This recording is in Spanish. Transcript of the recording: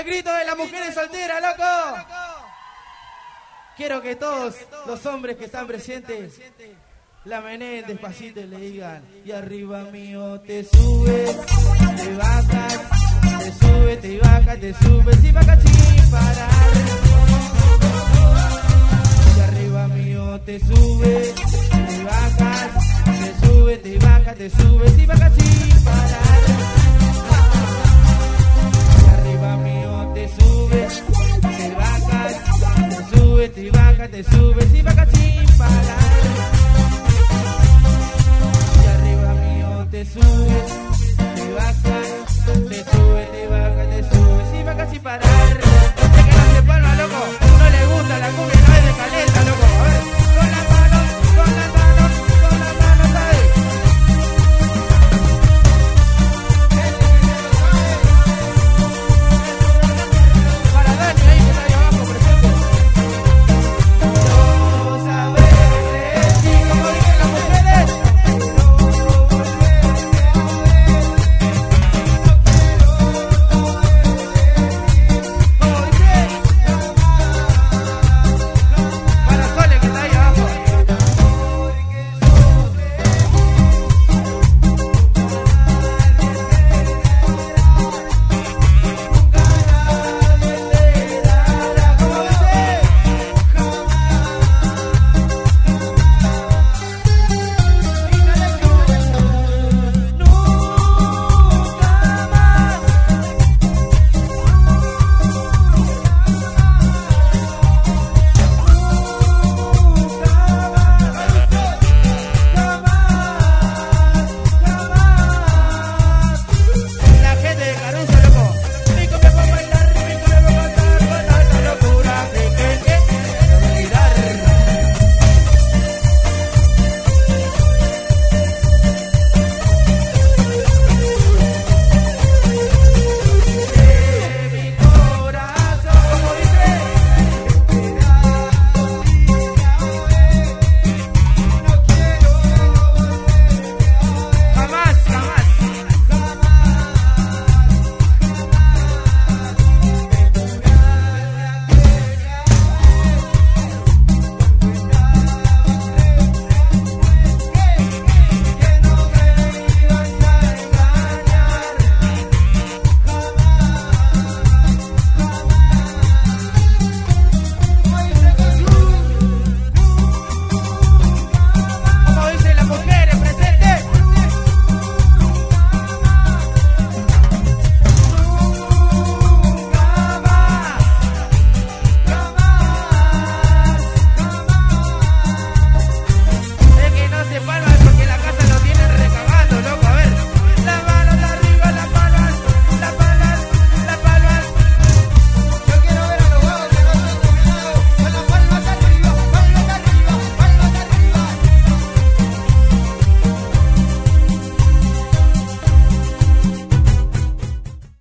grito de las mujeres solteras, loco. Quiero que todos los hombres que están presentes la meneen despacito y le digan: y arriba mío te subes, te bajas, te subes, te bajas, te subes y bajas sin parar. Y arriba mío te subes, te bajas, te subes, te bajas, te subes y bajas sin parar. Y arriba mío te subes, te bajas, te subes, te bajas, te subes y bajas sin parar.